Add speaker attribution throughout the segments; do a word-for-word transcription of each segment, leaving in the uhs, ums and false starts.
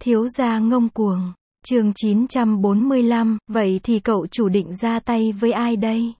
Speaker 1: Thiếu gia ngông cuồng. Chương chín trăm bốn mươi lăm, vậy thì cậu chủ định ra tay với ai đây?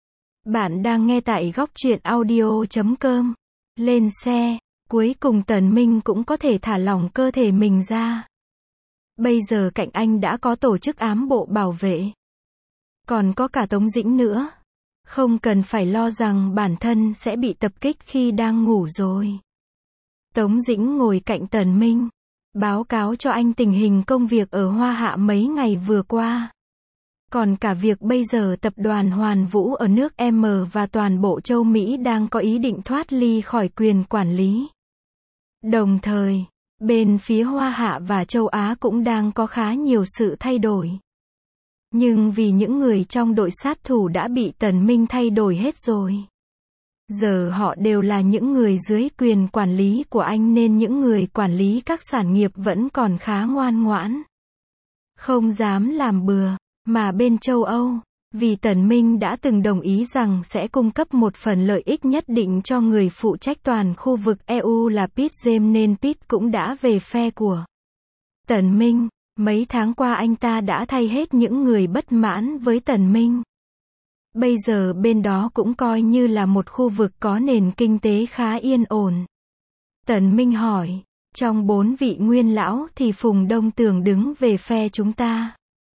Speaker 1: Bạn đang nghe tại góc truyện audio chấm com. Lên xe, cuối cùng Tần Minh cũng có thể thả lỏng cơ thể mình ra. Bây giờ cạnh anh đã có tổ chức ám bộ bảo vệ. Còn có cả Tống Dĩnh nữa. Không cần phải lo rằng bản thân sẽ bị tập kích khi đang ngủ rồi. Tống Dĩnh ngồi cạnh Tần Minh, báo cáo cho anh tình hình công việc ở Hoa Hạ mấy ngày vừa qua. Còn cả việc bây giờ tập đoàn Hoàn Vũ ở nước M và toàn bộ châu Mỹ đang có ý định thoát ly khỏi quyền quản lý. Đồng thời, bên phía Hoa Hạ và châu Á cũng đang có khá nhiều sự thay đổi. Nhưng vì những người trong đội sát thủ đã bị Tần Minh thay đổi hết rồi. Giờ họ đều là những người dưới quyền quản lý của anh nên những người quản lý các sản nghiệp vẫn còn khá ngoan ngoãn. Không dám làm bừa, mà bên châu Âu, vì Tần Minh đã từng đồng ý rằng sẽ cung cấp một phần lợi ích nhất định cho người phụ trách toàn khu vực E U là Pete James nên Pete cũng đã về phe của Tần Minh. Mấy tháng qua anh ta đã thay hết những người bất mãn với Tần Minh. Bây giờ bên đó cũng coi như là một khu vực có nền kinh tế khá yên ổn. Tần Minh hỏi, trong bốn vị nguyên lão thì Phùng Đông Tường đứng về phe chúng ta.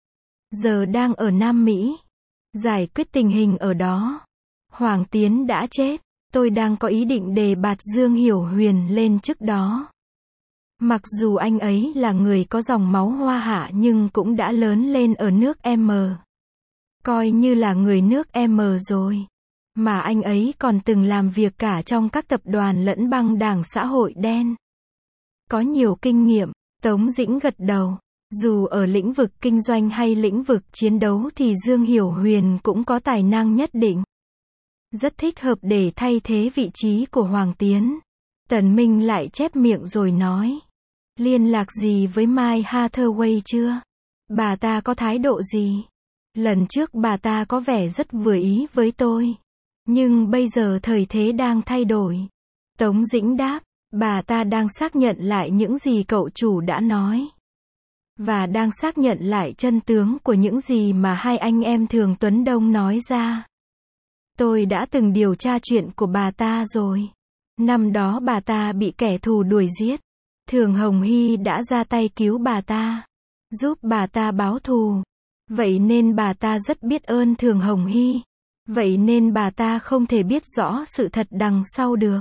Speaker 1: Giờ đang ở Nam Mỹ, giải quyết tình hình ở đó. Hoàng Tiến đã chết, tôi đang có ý định đề bạt Dương Hiểu Huyền lên chức đó. Mặc dù anh ấy là người có dòng máu Hoa Hạ nhưng cũng đã lớn lên ở nước M. Coi như là người nước M rồi. Mà anh ấy còn từng làm việc cả trong các tập đoàn lẫn băng đảng xã hội đen. Có nhiều kinh nghiệm, Tống Dĩnh gật đầu. Dù ở lĩnh vực kinh doanh hay lĩnh vực chiến đấu thì Dương Hiểu Huyền cũng có tài năng nhất định. Rất thích hợp để thay thế vị trí của Hoàng Tiến. Tần Minh lại chép miệng rồi nói. Liên lạc gì với Mai Hathaway chưa? Bà ta có thái độ gì? Lần trước bà ta có vẻ rất vừa ý với tôi. Nhưng bây giờ thời thế đang thay đổi. Tống Dĩnh đáp, bà ta đang xác nhận lại những gì cậu chủ đã nói. Và đang xác nhận lại chân tướng của những gì mà hai anh em Thường Tuấn Đông nói ra. Tôi đã từng điều tra chuyện của bà ta rồi. Năm đó bà ta bị kẻ thù đuổi giết. Thường Hồng Hy đã ra tay cứu bà ta, giúp bà ta báo thù. Vậy nên bà ta rất biết ơn Thường Hồng Hy. Vậy nên bà ta không thể biết rõ sự thật đằng sau được.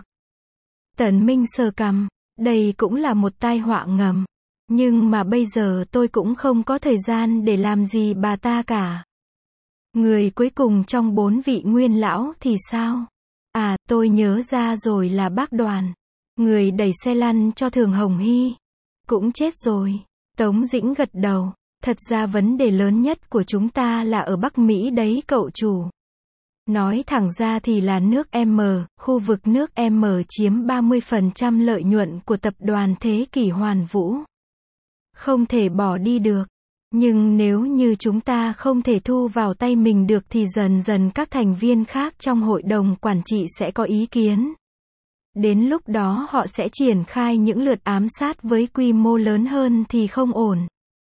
Speaker 1: Tần Minh sờ cằm, đây cũng là một tai họa ngầm. Nhưng mà bây giờ tôi cũng không có thời gian để làm gì bà ta cả. Người cuối cùng trong bốn vị nguyên lão thì sao? À, tôi nhớ ra rồi, là bác Đoàn. Người đẩy xe lăn cho Thường Hồng Hy. Cũng chết rồi. Tống Dĩnh gật đầu. Thật ra vấn đề lớn nhất của chúng ta là ở Bắc Mỹ đấy cậu chủ. Nói thẳng ra thì là nước M, khu vực nước M chiếm ba mươi phần trăm lợi nhuận của tập đoàn Thế Kỷ Hoàn Vũ. Không thể bỏ đi được. Nhưng nếu như chúng ta không thể thu vào tay mình được thì dần dần các thành viên khác trong hội đồng quản trị sẽ có ý kiến. Đến lúc đó họ sẽ triển khai những lượt ám sát với quy mô lớn hơn thì không ổn.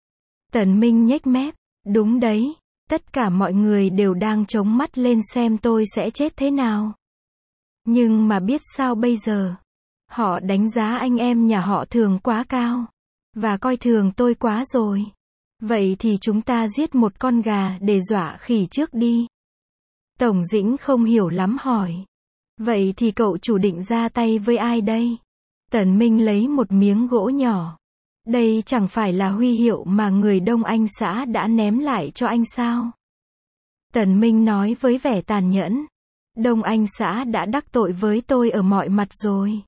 Speaker 1: Tần Minh nhếch mép, đúng đấy, tất cả mọi người đều đang chống mắt lên xem tôi sẽ chết thế nào. Nhưng mà biết sao bây giờ? Họ đánh giá anh em nhà họ Thường quá cao. Và coi thường tôi quá rồi. Vậy thì chúng ta giết một con gà để dọa khỉ trước đi. Tổng Dĩnh không hiểu lắm hỏi. Vậy thì cậu chủ định ra tay với ai đây? Tần Minh lấy một miếng gỗ nhỏ. Đây chẳng phải là huy hiệu mà người Đông Anh xã đã ném lại cho anh sao? Tần Minh nói với vẻ tàn nhẫn. Đông Anh xã đã đắc tội với tôi ở mọi mặt rồi.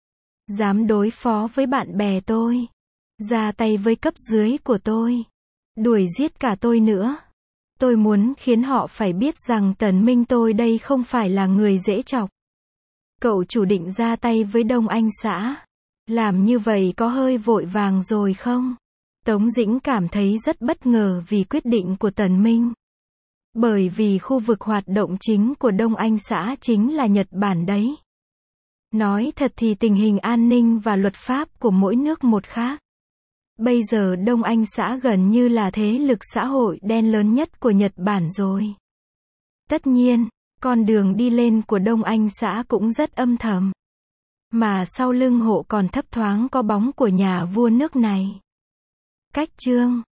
Speaker 1: Dám đối phó với bạn bè tôi. Ra tay với cấp dưới của tôi. Đuổi giết cả tôi nữa. Tôi muốn khiến họ phải biết rằng Tần Minh tôi đây không phải là người dễ chọc. Cậu chủ định ra tay với Đông Anh xã. Làm như vậy có hơi vội vàng rồi không? Tống Dĩnh cảm thấy rất bất ngờ vì quyết định của Tần Minh. Bởi vì khu vực hoạt động chính của Đông Anh xã chính là Nhật Bản đấy. Nói thật thì tình hình an ninh và luật pháp của mỗi nước một khác. Bây giờ Đông Anh xã gần như là thế lực xã hội đen lớn nhất của Nhật Bản rồi. Tất nhiên, con đường đi lên của Đông Anh xã cũng rất âm thầm. Mà sau lưng hộ còn thấp thoáng có bóng của nhà vua nước này. Cách chương